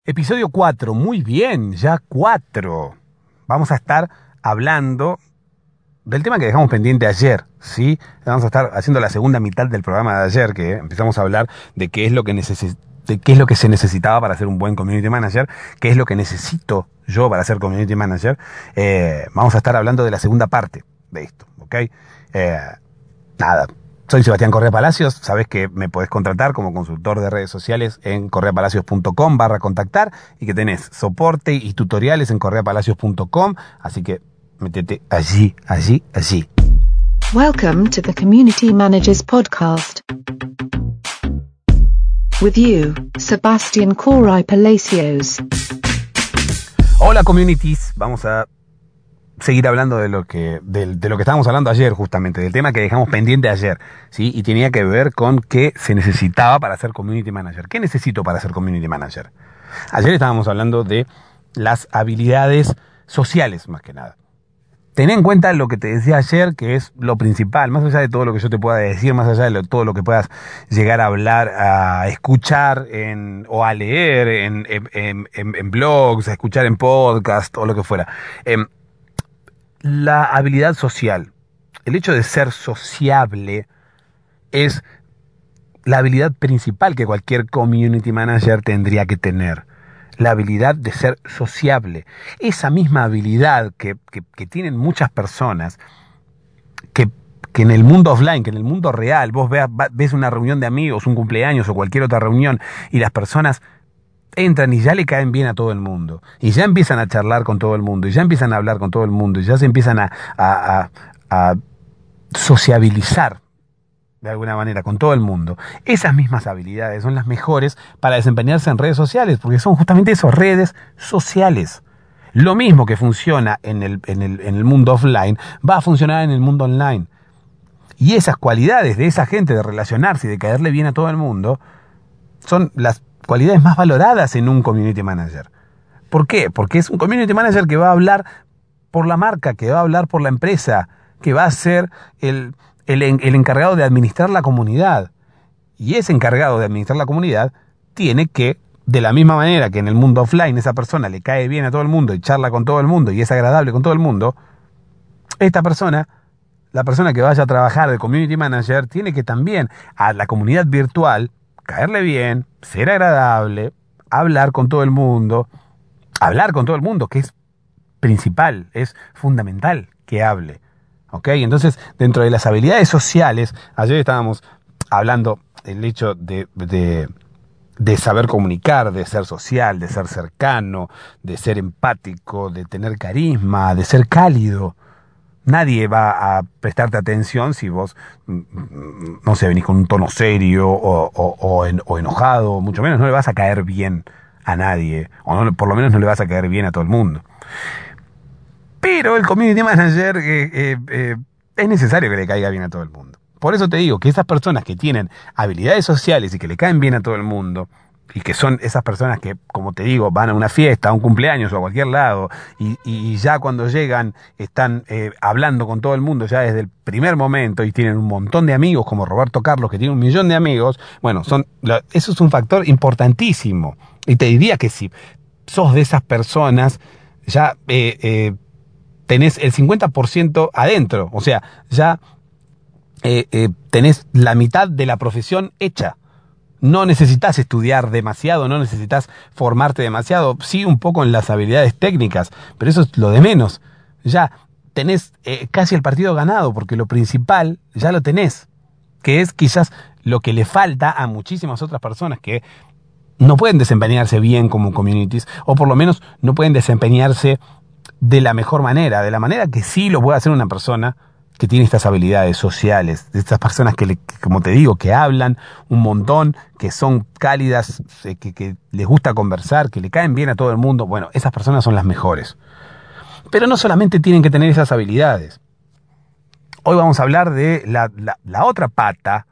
Episodio 4, muy bien, ya 4. Vamos a estar hablando del tema que dejamos pendiente ayer, ¿sí? Vamos a estar haciendo la segunda mitad del programa de ayer, que empezamos a hablar de qué es lo que se necesitaba para ser un buen community manager, qué es lo que necesito yo para ser community manager. Vamos a estar hablando de la segunda parte de esto, ¿ok? Nada. Soy Sebastián Correa Palacios, sabes que me podés contratar como consultor de redes sociales en correapalacios.com/contactar y que tenés soporte y tutoriales en correapalacios.com, así que métete allí. Welcome to the Community Managers Podcast. With you, Sebastián Correa Palacios. Hola communities, vamos a seguir hablando de lo que estábamos hablando ayer, justamente, del tema que dejamos pendiente ayer, ¿sí? Y tenía que ver con qué se necesitaba para ser community manager. ¿Qué necesito para ser community manager? Ayer estábamos hablando de las habilidades sociales, más que nada. Ten en cuenta lo que te decía ayer, que es lo principal, más allá de todo lo que yo te pueda decir, más allá de todo lo que puedas llegar a hablar, a escuchar o a leer en blogs, a escuchar en podcast o lo que fuera. La habilidad social, el hecho de ser sociable, es la habilidad principal que cualquier community manager tendría que tener. La habilidad de ser sociable. Esa misma habilidad que tienen muchas personas, que en el mundo offline, que en el mundo real, vos ves una reunión de amigos, un cumpleaños o cualquier otra reunión, y las personas entran y ya le caen bien a todo el mundo, y ya empiezan a charlar con todo el mundo, y ya empiezan a hablar con todo el mundo, y ya se empiezan a sociabilizar de alguna manera con todo el mundo. Esas mismas habilidades son las mejores para desempeñarse en redes sociales, porque son justamente esas redes sociales. Lo mismo que funciona en el mundo offline va a funcionar en el mundo online. Y esas cualidades de esa gente de relacionarse y de caerle bien a todo el mundo son las cualidades más valoradas en un community manager. ¿Por qué? Porque es un community manager que va a hablar por la marca, que va a hablar por la empresa, que va a ser el encargado de administrar la comunidad. Y ese encargado de administrar la comunidad tiene que, de la misma manera que en el mundo offline esa persona le cae bien a todo el mundo y charla con todo el mundo y es agradable con todo el mundo, esta persona, la persona que vaya a trabajar de community manager, tiene que también a la comunidad virtual caerle bien, ser agradable, hablar con todo el mundo, que es principal, es fundamental que hable. ¿Ok? Entonces, dentro de las habilidades sociales, ayer estábamos hablando del hecho de saber comunicar, de ser social, de ser cercano, de ser empático, de tener carisma, de ser cálido. Nadie va a prestarte atención si vos, no sé, venís con un tono serio o enojado, mucho menos no le vas a caer bien a nadie, o no, por lo menos no le vas a caer bien a todo el mundo. Pero el community manager es necesario que le caiga bien a todo el mundo. Por eso te digo que esas personas que tienen habilidades sociales y que le caen bien a todo el mundo, y que son esas personas que, como te digo, van a una fiesta, a un cumpleaños o a cualquier lado, y ya cuando llegan están hablando con todo el mundo ya desde el primer momento y tienen un montón de amigos, como Roberto Carlos, que tiene 1 millón de amigos, bueno, eso es un factor importantísimo. Y te diría que si sos de esas personas, ya tenés el 50% adentro, o sea, ya tenés la mitad de la profesión hecha. No necesitas estudiar demasiado, no necesitas formarte demasiado, sí un poco en las habilidades técnicas, pero eso es lo de menos. Ya tenés casi el partido ganado, porque lo principal ya lo tenés, que es quizás lo que le falta a muchísimas otras personas que no pueden desempeñarse bien como communities, o por lo menos no pueden desempeñarse de la mejor manera, de la manera que sí lo puede hacer una persona que tiene estas habilidades sociales, de estas personas que, como te digo, que hablan un montón, que son cálidas, que les gusta conversar, que le caen bien a todo el mundo. Bueno, esas personas son las mejores. Pero no solamente tienen que tener esas habilidades. Hoy vamos a hablar de la otra pata,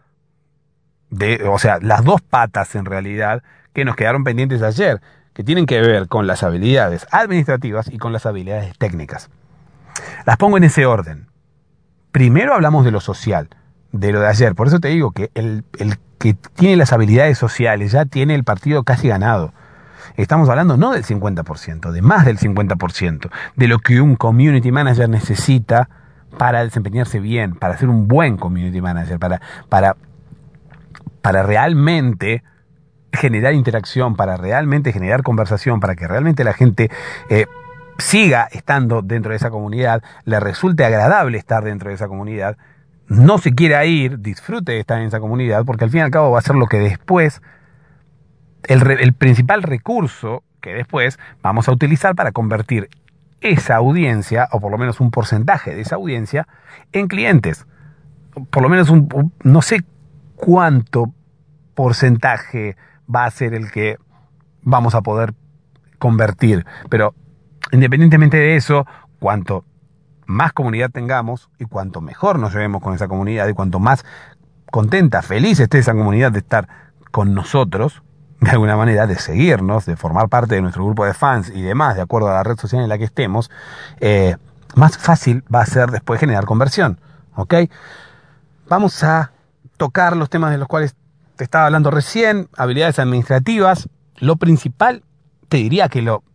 o sea, las dos patas en realidad, que nos quedaron pendientes ayer, que tienen que ver con las habilidades administrativas y con las habilidades técnicas. Las pongo en ese orden. Primero hablamos de lo social, de lo de ayer. Por eso te digo que el que tiene las habilidades sociales ya tiene el partido casi ganado. estamos hablando no del 50%, de más del 50%, de lo que un community manager necesita para desempeñarse bien, para ser un buen community manager, para realmente generar interacción, para realmente generar conversación, para que realmente la gente siga estando dentro de esa comunidad, le resulte agradable estar dentro de esa comunidad, no se quiera ir, disfrute de estar en esa comunidad, porque al fin y al cabo va a ser lo que después, el principal recurso que después vamos a utilizar para convertir esa audiencia, o por lo menos un porcentaje de esa audiencia, en clientes. Por lo menos no sé cuánto porcentaje va a ser el que vamos a poder convertir, pero independientemente de eso, cuanto más comunidad tengamos y cuanto mejor nos llevemos con esa comunidad y cuanto más contenta, feliz esté esa comunidad de estar con nosotros, de alguna manera, de seguirnos, de formar parte de nuestro grupo de fans y demás, de acuerdo a la red social en la que estemos, más fácil va a ser después generar conversión. ¿Ok? Vamos a tocar los temas de los cuales te estaba hablando recién, habilidades administrativas. Lo principal, te diría que lo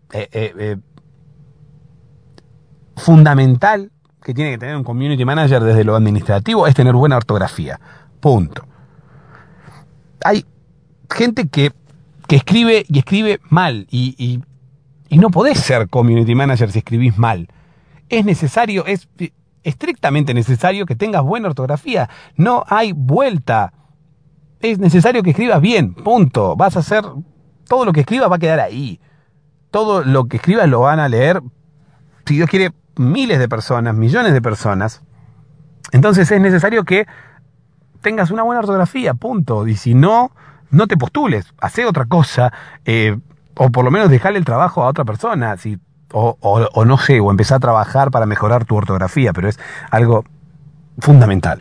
fundamental que tiene que tener un community manager desde lo administrativo es tener buena ortografía. Punto. Hay gente que escribe y escribe mal y no podés ser community manager si escribís mal. Es necesario, es estrictamente necesario que tengas buena ortografía. No hay vuelta. Es necesario que escribas bien, punto. Vas a hacer, todo lo que escribas va a quedar ahí. Todo lo que escribas lo van a leer, si Dios quiere, miles de personas, millones de personas. Entonces es necesario que tengas una buena ortografía, punto. Y si no, no te postules, hacé otra cosa, o por lo menos dejale el trabajo a otra persona, o no sé, o empezá a trabajar para mejorar tu ortografía, pero es algo fundamental.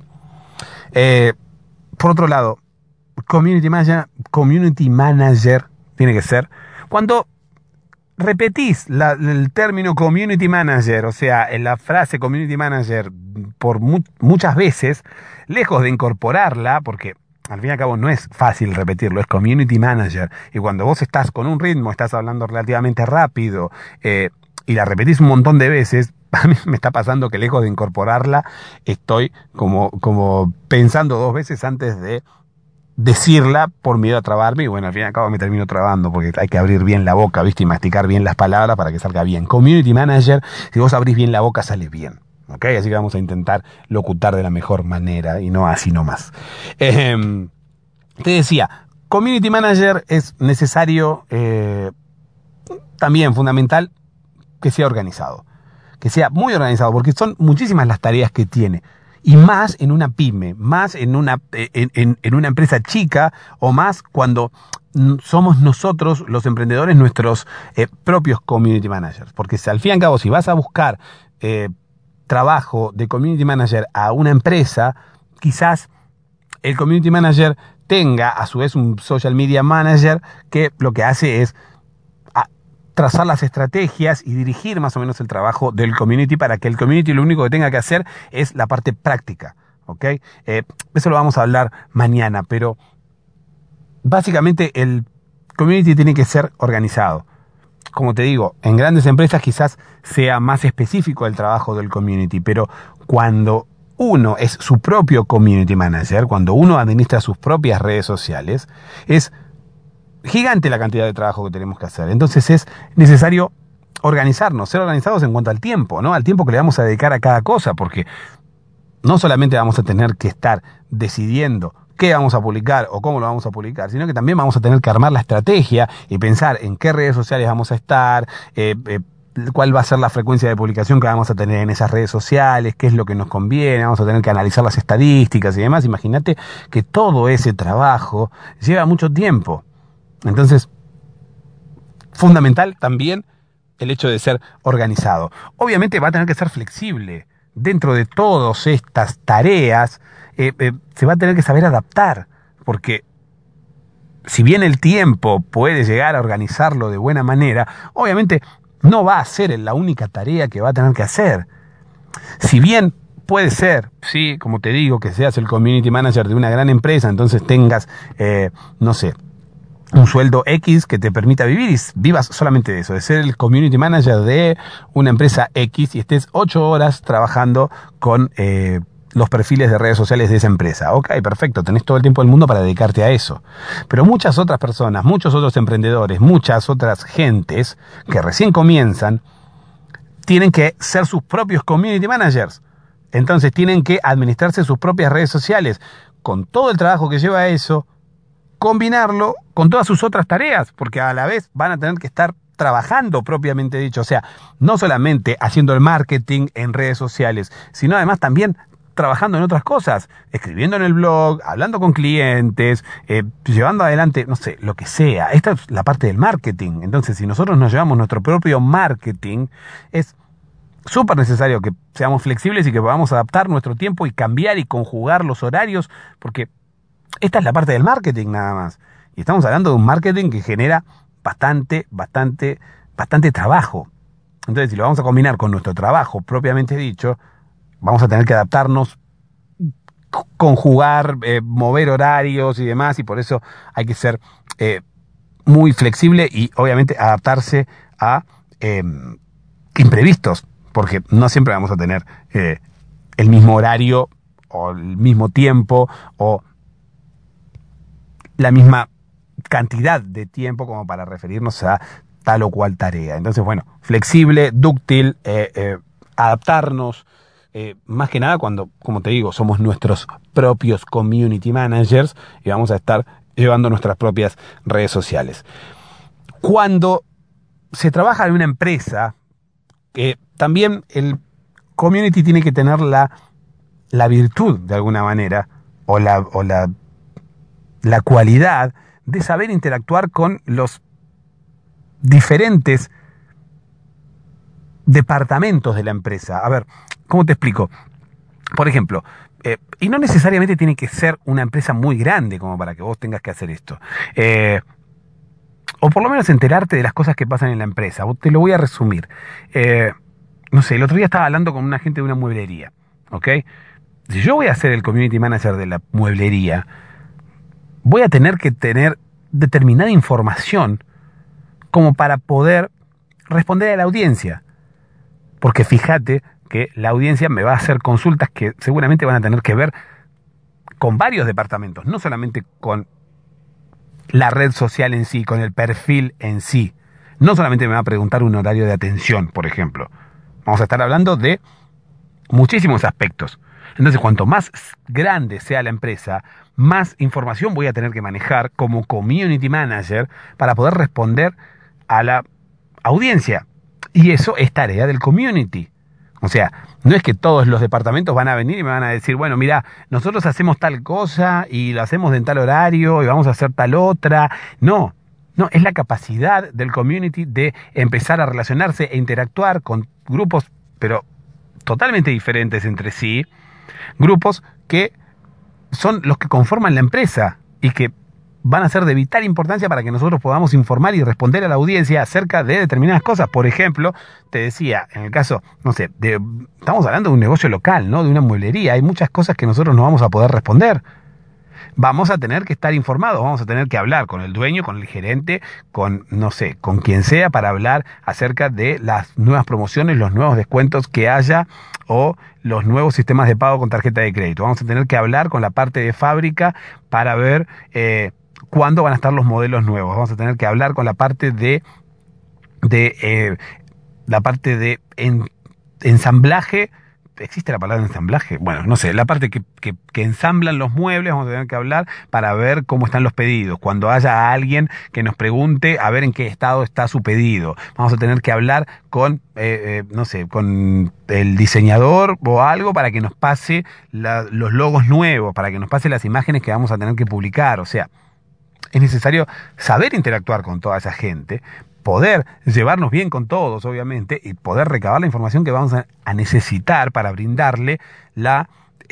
Por otro lado, community manager tiene que ser cuando repetís el término community manager, o sea, en la frase community manager por muchas veces, lejos de incorporarla, porque al fin y al cabo no es fácil repetirlo, es community manager, y cuando vos estás con un ritmo, estás hablando relativamente rápido, y la repetís un montón de veces, a mí me está pasando que lejos de incorporarla, estoy como pensando dos veces antes de decirla por miedo a trabarme, y bueno, al fin y al cabo me termino trabando porque hay que abrir bien la boca, ¿viste? Y masticar bien las palabras para que salga bien. Community manager, si vos abrís bien la boca, sale bien. ¿Ok? Así que vamos a intentar locutar de la mejor manera y no así nomás. Te decía, community manager es necesario, también fundamental, que sea organizado. Que sea muy organizado, porque son muchísimas las tareas que tiene. Y más en una pyme, más en una empresa chica, o más cuando somos nosotros, los emprendedores, nuestros propios community managers. Porque al fin y al cabo, si vas a buscar trabajo de community manager a una empresa, quizás el community manager tenga a su vez un social media manager que lo que hace es trazar las estrategias y dirigir más o menos el trabajo del community, para que el community lo único que tenga que hacer es la parte práctica, ¿ok? Eso lo vamos a hablar mañana, pero básicamente el community tiene que ser organizado. Como te digo, en grandes empresas quizás sea más específico el trabajo del community, pero cuando uno es su propio community manager, cuando uno administra sus propias redes sociales, es gigante la cantidad de trabajo que tenemos que hacer. Entonces es necesario organizarnos, ser organizados en cuanto al tiempo, ¿no? Al tiempo que le vamos a dedicar a cada cosa, porque no solamente vamos a tener que estar decidiendo qué vamos a publicar o cómo lo vamos a publicar, sino que también vamos a tener que armar la estrategia y pensar en qué redes sociales vamos a estar, cuál va a ser la frecuencia de publicación que vamos a tener en esas redes sociales, qué es lo que nos conviene, vamos a tener que analizar las estadísticas y demás. Imagínate que todo ese trabajo lleva mucho tiempo. Entonces, fundamental también el hecho de ser organizado. Obviamente va a tener que ser flexible. Dentro de todas estas tareas, se va a tener que saber adaptar, porque si bien el tiempo puede llegar a organizarlo de buena manera, obviamente no va a ser la única tarea que va a tener que hacer. Si bien puede ser, sí, como te digo, que seas el community manager de una gran empresa, entonces tengas, no sé, un sueldo X que te permita vivir y vivas solamente de eso, de ser el community manager de una empresa X y estés 8 horas trabajando con los perfiles de redes sociales de esa empresa. Ok, perfecto, tenés todo el tiempo del mundo para dedicarte a eso. Pero muchas otras personas, muchos otros emprendedores, muchas otras gentes que recién comienzan, tienen que ser sus propios community managers. Entonces tienen que administrarse sus propias redes sociales. Con todo el trabajo que lleva eso, combinarlo con todas sus otras tareas, porque a la vez van a tener que estar trabajando propiamente dicho. O sea, no solamente haciendo el marketing en redes sociales, sino además también trabajando en otras cosas, escribiendo en el blog, hablando con clientes, llevando adelante, no sé, lo que sea. Esta es la parte del marketing. Entonces, si nosotros nos llevamos nuestro propio marketing, es súper necesario que seamos flexibles y que podamos adaptar nuestro tiempo y cambiar y conjugar los horarios, porque esta es la parte del marketing nada más. Y estamos hablando de un marketing que genera bastante trabajo. Entonces, si lo vamos a combinar con nuestro trabajo propiamente dicho, vamos a tener que adaptarnos, conjugar, mover horarios y demás, y por eso hay que ser muy flexible y obviamente adaptarse a imprevistos, porque no siempre vamos a tener el mismo horario o el mismo tiempo o la misma cantidad de tiempo como para referirnos a tal o cual tarea. Entonces, bueno, flexible, dúctil, adaptarnos, más que nada cuando, como te digo, somos nuestros propios community managers y vamos a estar llevando nuestras propias redes sociales. Cuando se trabaja en una empresa, también el community tiene que tener la virtud, de alguna manera, o la cualidad de saber interactuar con los diferentes departamentos de la empresa. A ver, ¿cómo te explico? Por ejemplo, y no necesariamente tiene que ser una empresa muy grande como para que vos tengas que hacer esto. O por lo menos enterarte de las cosas que pasan en la empresa. Te lo voy a resumir. No sé, el otro día estaba hablando con una gente de una mueblería, ¿ok? Si yo voy a ser el community manager de la mueblería, voy a tener que tener determinada información como para poder responder a la audiencia. Porque fíjate que la audiencia me va a hacer consultas que seguramente van a tener que ver con varios departamentos, no solamente con la red social en sí, con el perfil en sí. No solamente me va a preguntar un horario de atención, por ejemplo. Vamos a estar hablando de muchísimos aspectos. Entonces, cuanto más grande sea la empresa, más información voy a tener que manejar como community manager para poder responder a la audiencia. Y eso es tarea del community. O sea, no es que todos los departamentos van a venir y me van a decir, bueno, mira, nosotros hacemos tal cosa y lo hacemos en tal horario y vamos a hacer tal otra. No, es la capacidad del community de empezar a relacionarse e interactuar con grupos, pero totalmente diferentes entre sí. Grupos que son los que conforman la empresa y que van a ser de vital importancia para que nosotros podamos informar y responder a la audiencia acerca de determinadas cosas. Por ejemplo, te decía, en el caso, no sé, estamos hablando de un negocio local, ¿no? De una mueblería. Hay muchas cosas que nosotros no vamos a poder responder. Vamos a tener que estar informados, vamos a tener que hablar con el dueño, con el gerente, con, no sé, con quien sea para hablar acerca de las nuevas promociones, los nuevos descuentos que haya o los nuevos sistemas de pago con tarjeta de crédito. Vamos a tener que hablar con la parte de fábrica para ver cuándo van a estar los modelos nuevos. Vamos a tener que hablar con la parte de ensamblaje. ¿Existe la palabra ensamblaje? Bueno, no sé, la parte que ensamblan los muebles, vamos a tener que hablar para ver cómo están los pedidos. Cuando haya alguien que nos pregunte a ver en qué estado está su pedido, vamos a tener que hablar con, no sé, con el diseñador o algo para que nos pase los logos nuevos, para que nos pase las imágenes que vamos a tener que publicar. O sea, es necesario saber interactuar con toda esa gente, poder llevarnos bien con todos, obviamente, y poder recabar la información que vamos a necesitar para brindarle la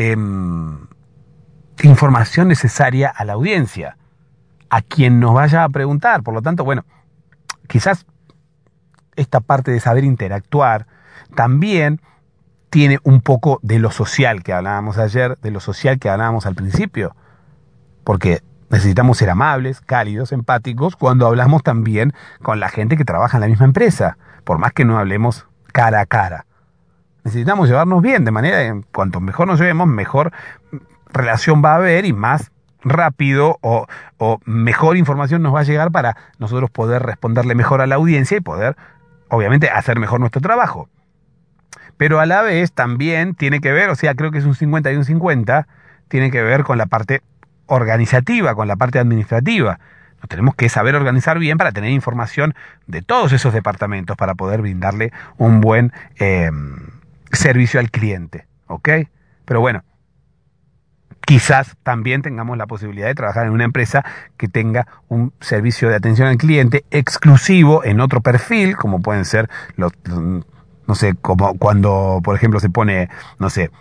información necesaria a la audiencia, a quien nos vaya a preguntar. Por lo tanto, bueno, quizás esta parte de saber interactuar también tiene un poco de lo social que hablábamos ayer, de lo social que hablábamos al principio, porque Necesitamos ser amables, cálidos, empáticos cuando hablamos también con la gente que trabaja en la misma empresa, por más que no hablemos cara a cara. Necesitamos llevarnos bien, de manera que cuanto mejor nos llevemos, mejor relación va a haber y más rápido o mejor información nos va a llegar para nosotros poder responderle mejor a la audiencia y poder, obviamente, hacer mejor nuestro trabajo. Pero a la vez también tiene que ver, o sea, creo que es un 50 y un 50, tiene que ver con la parte organizativa, con la parte administrativa. Nos tenemos que saber organizar bien para tener información de todos esos departamentos para poder brindarle un buen servicio al cliente, ¿ok? Pero bueno, quizás también tengamos la posibilidad de trabajar en una empresa que tenga un servicio de atención al cliente exclusivo en otro perfil, como pueden ser los no sé, como cuando, por ejemplo, se pone, no sé,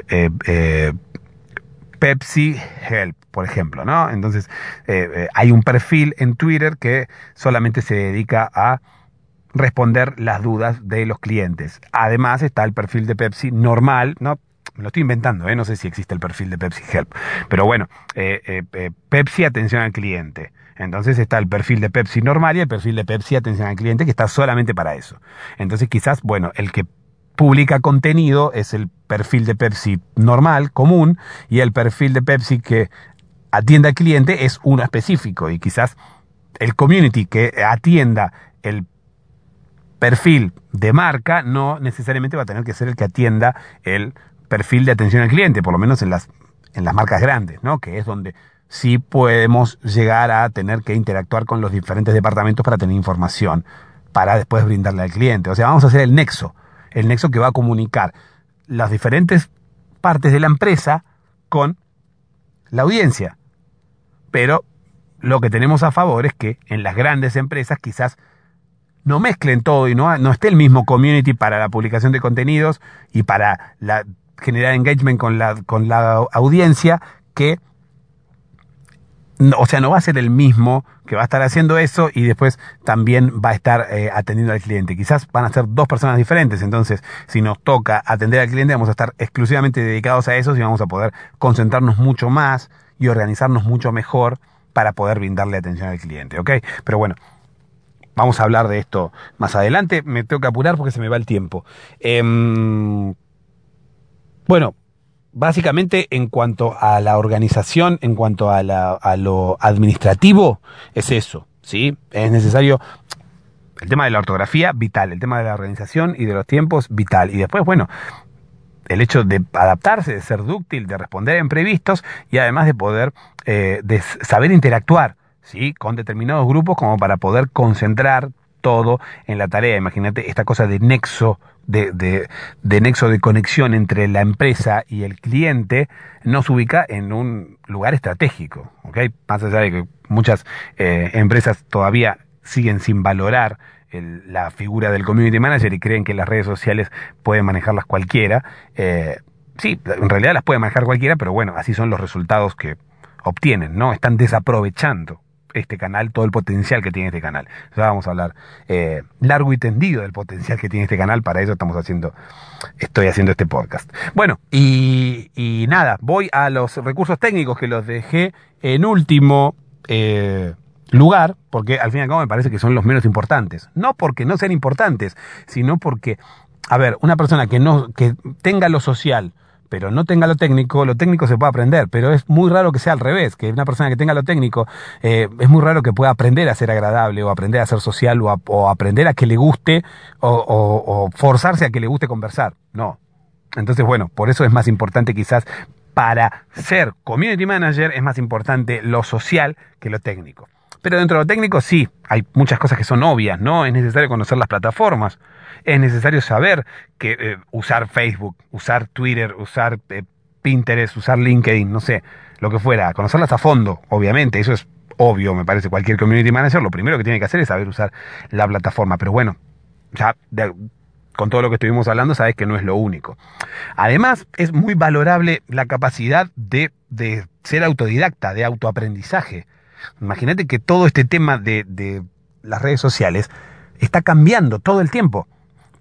Pepsi Help, por ejemplo, ¿no? Entonces, hay un perfil en Twitter que solamente se dedica a responder las dudas de los clientes. Además, está el perfil de Pepsi normal, ¿no? Me lo estoy inventando, no sé si existe el perfil de Pepsi Help. Pero bueno, Pepsi Atención al Cliente. Entonces está el perfil de Pepsi normal y el perfil de Pepsi Atención al Cliente, que está solamente para eso. Entonces quizás, bueno, el que publica contenido es el perfil de Pepsi normal, común, y el perfil de Pepsi que atiende al cliente es uno específico. Y quizás el community que atienda el perfil de marca no necesariamente va a tener que ser el que atienda el perfil de atención al cliente, por lo menos en las marcas grandes, ¿no? Que es donde sí podemos llegar a tener que interactuar con los diferentes departamentos para tener información, para después brindarle al cliente. O sea, vamos a hacer el nexo que va a comunicar las diferentes partes de la empresa con la audiencia. Pero lo que tenemos a favor es que en las grandes empresas quizás no mezclen todo y no esté el mismo community para la publicación de contenidos y para generar engagement con la audiencia, que o sea, no va a ser el mismo que va a estar haciendo eso y después también va a estar atendiendo al cliente. Quizás van a ser dos personas diferentes. Entonces, si nos toca atender al cliente, vamos a estar exclusivamente dedicados a eso y vamos a poder concentrarnos mucho más y organizarnos mucho mejor para poder brindarle atención al cliente, ¿ok? Pero bueno, vamos a hablar de esto más adelante. Me tengo que apurar porque se me va el tiempo. Bueno, básicamente en cuanto a la organización, en cuanto a lo administrativo, es eso, ¿sí? Es necesario el tema de la ortografía, vital. El tema de la organización y de los tiempos, vital. Y después, bueno, el hecho de adaptarse, de ser dúctil, de responder a imprevistos y además de poder, de saber interactuar, ¿sí? Con determinados grupos como para poder concentrar todo en la tarea. Imagínate esta cosa de nexo, de nexo de conexión entre la empresa y el cliente, nos ubica en un lugar estratégico, ¿ok? Más allá de que muchas empresas todavía siguen sin valorar la figura del community manager y creen que las redes sociales pueden manejarlas cualquiera. Sí, en realidad las puede manejar cualquiera, pero bueno, así son los resultados que obtienen, ¿no? Están desaprovechando este canal, todo el potencial que tiene este canal. Ya vamos a hablar largo y tendido del potencial que tiene este canal. Para eso estoy haciendo este podcast. Bueno, y nada, voy a los recursos técnicos que los dejé en último lugar, porque al fin y al cabo me parece que son los menos importantes. No porque no sean importantes, sino porque, a ver, una persona que tenga lo social, pero no tenga lo técnico se puede aprender, pero es muy raro que sea al revés, que una persona que tenga lo técnico, es muy raro que pueda aprender a ser agradable, o aprender a ser social, o aprender a que le guste, o forzarse a que le guste conversar. No. Entonces, bueno, por eso es más importante quizás, para ser community manager, es más importante lo social que lo técnico. Pero dentro de lo técnico sí, hay muchas cosas que son obvias, ¿no? Es necesario conocer las plataformas, es necesario saber que usar Facebook, usar Twitter, usar Pinterest, usar LinkedIn, no sé, lo que fuera, conocerlas a fondo, obviamente, eso es obvio, me parece. Cualquier community manager lo primero que tiene que hacer es saber usar la plataforma, pero bueno, ya con todo lo que estuvimos hablando sabes que no es lo único. Además, es muy valorable la capacidad de ser autodidacta, de autoaprendizaje. Imagínate que todo este tema de las redes sociales está cambiando todo el tiempo.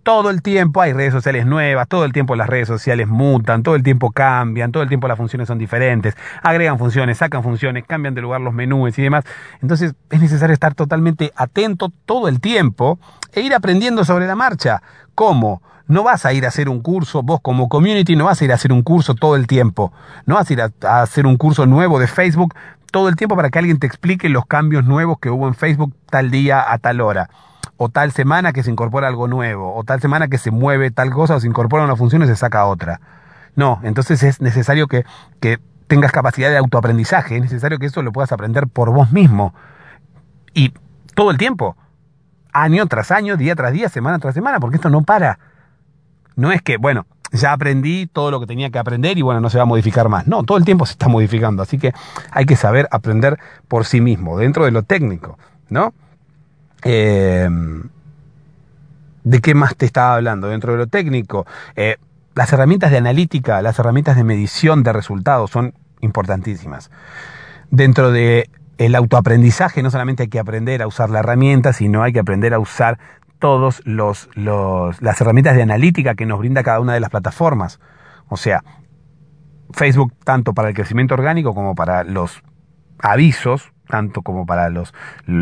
Todo el tiempo hay redes sociales nuevas, todo el tiempo las redes sociales mutan, todo el tiempo cambian, todo el tiempo las funciones son diferentes, agregan funciones, sacan funciones, cambian de lugar los menús y demás. Entonces es necesario estar totalmente atento todo el tiempo e ir aprendiendo sobre la marcha. ¿Cómo? No vas a ir a hacer un curso, vos como community no vas a ir a hacer un curso todo el tiempo. No vas a ir a hacer un curso nuevo de Facebook todo el tiempo para que alguien te explique los cambios nuevos que hubo en Facebook tal día a tal hora. O tal semana que se incorpora algo nuevo. O tal semana que se mueve tal cosa o se incorpora una función y se saca otra. No, entonces es necesario que tengas capacidad de autoaprendizaje. Es necesario que eso lo puedas aprender por vos mismo. Y todo el tiempo. Año tras año, día tras día, semana tras semana. Porque esto no para. No es que, bueno, ya aprendí todo lo que tenía que aprender y bueno, no se va a modificar más. No, todo el tiempo se está modificando. Así que hay que saber aprender por sí mismo, dentro de lo técnico, ¿no? ¿De qué más te estaba hablando? Dentro de lo técnico, las herramientas de analítica, las herramientas de medición de resultados son importantísimas. Dentro de el autoaprendizaje no solamente hay que aprender a usar la herramienta, sino hay que aprender a usar todas las herramientas de analítica que nos brinda cada una de las plataformas. O sea, Facebook tanto para el crecimiento orgánico como para los avisos, tanto como para los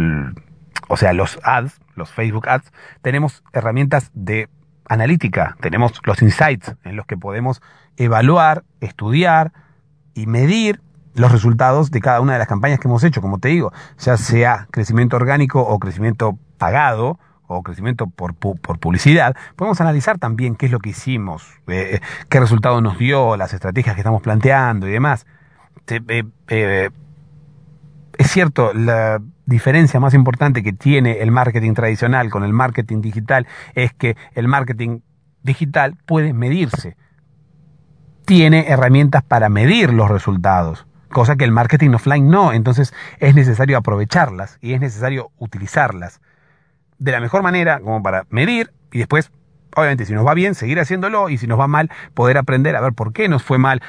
ads, los Facebook ads, tenemos herramientas de analítica, tenemos los insights en los que podemos evaluar, estudiar y medir los resultados de cada una de las campañas que hemos hecho, como te digo, ya sea crecimiento orgánico o crecimiento pagado, o crecimiento por publicidad, podemos analizar también qué es lo que hicimos, qué resultado nos dio, las estrategias que estamos planteando y demás. Es cierto, la diferencia más importante que tiene el marketing tradicional con el marketing digital es que el marketing digital puede medirse. Tiene herramientas para medir los resultados, cosa que el marketing offline no. Entonces es necesario aprovecharlas y es necesario utilizarlas de la mejor manera como para medir y después, obviamente, si nos va bien, seguir haciéndolo y si nos va mal, poder aprender a ver por qué nos fue mal.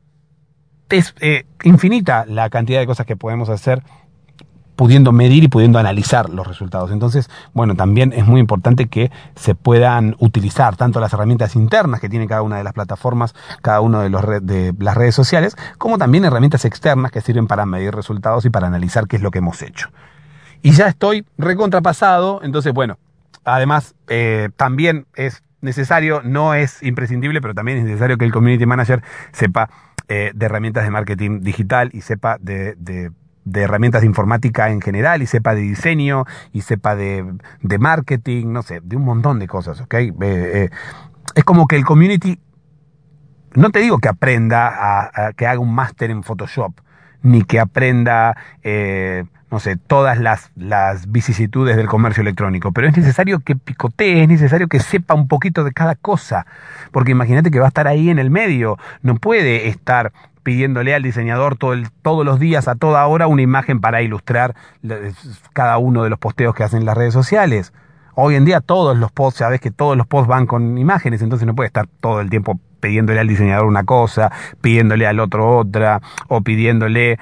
Es infinita la cantidad de cosas que podemos hacer pudiendo medir y pudiendo analizar los resultados. Entonces, bueno, también es muy importante que se puedan utilizar tanto las herramientas internas que tiene cada una de las plataformas, cada uno de las redes sociales, como también herramientas externas que sirven para medir resultados y para analizar qué es lo que hemos hecho. Y ya estoy recontrapasado, entonces, bueno, además también es necesario, no es imprescindible, pero también es necesario que el Community Manager sepa de herramientas de marketing digital y sepa de herramientas de informática en general y sepa de diseño y sepa de marketing, no sé, de un montón de cosas, ¿ok? Es como que el community, no te digo que aprenda que haga un máster en Photoshop, ni que aprenda, no sé, todas las vicisitudes del comercio electrónico, pero es necesario que picotee, es necesario que sepa un poquito de cada cosa, porque imagínate que va a estar ahí en el medio, no puede estar pidiéndole al diseñador todos los días, a toda hora, una imagen para ilustrar cada uno de los posteos que hacen en las redes sociales. Hoy en día todos los posts, sabes que todos los posts van con imágenes, entonces no puede estar todo el tiempo pidiéndole al diseñador una cosa, pidiéndole al otro otra, o pidiéndole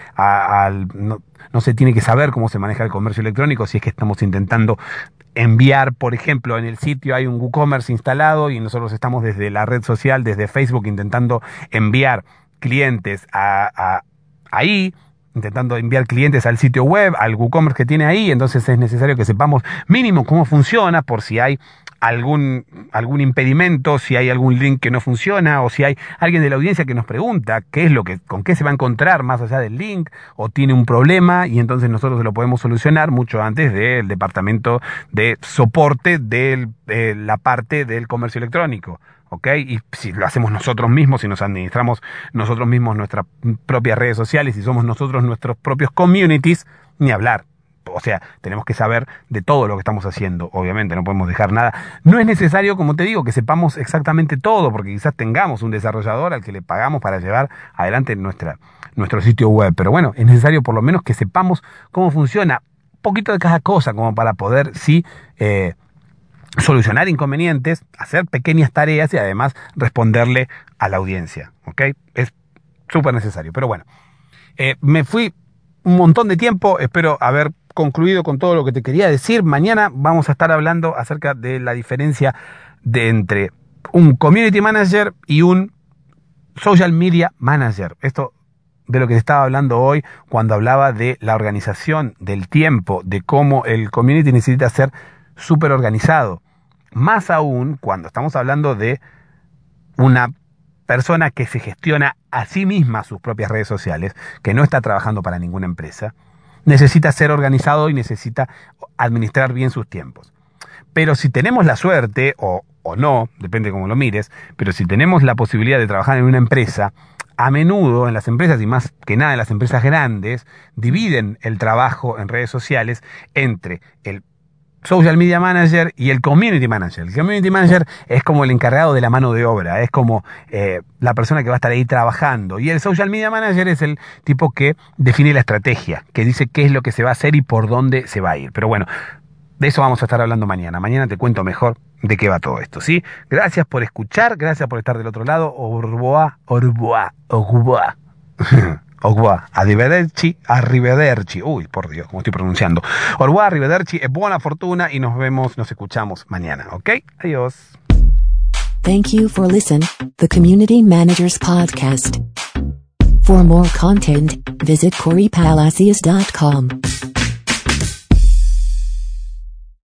no se tiene que saber cómo se maneja el comercio electrónico si es que estamos intentando enviar, por ejemplo, en el sitio hay un WooCommerce instalado y nosotros estamos desde la red social, desde Facebook, intentando enviar clientes ahí, intentando enviar clientes al sitio web, al WooCommerce que tiene ahí. Entonces es necesario que sepamos mínimo cómo funciona, por si hay algún impedimento, si hay algún link que no funciona, o si hay alguien de la audiencia que nos pregunta con qué se va a encontrar más allá del link, o tiene un problema, y entonces nosotros lo podemos solucionar mucho antes del departamento de soporte de la parte del comercio electrónico. ¿Ok? Y si lo hacemos nosotros mismos, si nos administramos nosotros mismos nuestras propias redes sociales, si somos nosotros nuestros propios communities, ni hablar. O sea, tenemos que saber de todo lo que estamos haciendo, obviamente, no podemos dejar nada. No es necesario, como te digo, que sepamos exactamente todo, porque quizás tengamos un desarrollador al que le pagamos para llevar adelante nuestro sitio web. Pero bueno, es necesario por lo menos que sepamos cómo funciona un poquito de cada cosa, como para poder, sí, solucionar inconvenientes, hacer pequeñas tareas y además responderle a la audiencia, ¿ok? Es súper necesario, pero bueno, me fui un montón de tiempo, espero haber concluido con todo lo que te quería decir. Mañana vamos a estar hablando acerca de la diferencia entre un community manager y un social media manager. Esto de lo que te estaba hablando hoy cuando hablaba de la organización del tiempo, de cómo el community necesita ser súper organizado. Más aún cuando estamos hablando de una persona que se gestiona a sí misma sus propias redes sociales, que no está trabajando para ninguna empresa, necesita ser organizado y necesita administrar bien sus tiempos. Pero si tenemos la suerte, o no, depende de cómo lo mires, pero si tenemos la posibilidad de trabajar en una empresa, a menudo en las empresas, y más que nada en las empresas grandes, dividen el trabajo en redes sociales entre el social media manager y el community manager. El community manager es como el encargado de la mano de obra, es como la persona que va a estar ahí trabajando. Y el social media manager es el tipo que define la estrategia, que dice qué es lo que se va a hacer y por dónde se va a ir. Pero bueno, de eso vamos a estar hablando mañana. Mañana te cuento mejor de qué va todo esto, ¿sí? Gracias por escuchar, gracias por estar del otro lado. Au revoir, arrivederci. Uy, por Dios, cómo estoy pronunciando. Au revoir, arrivederci, e buona fortuna y nos escuchamos mañana, ¿ok? Adiós. Thank you for listening, the Community Managers Podcast. For more content, visit CoreyPalacios.com.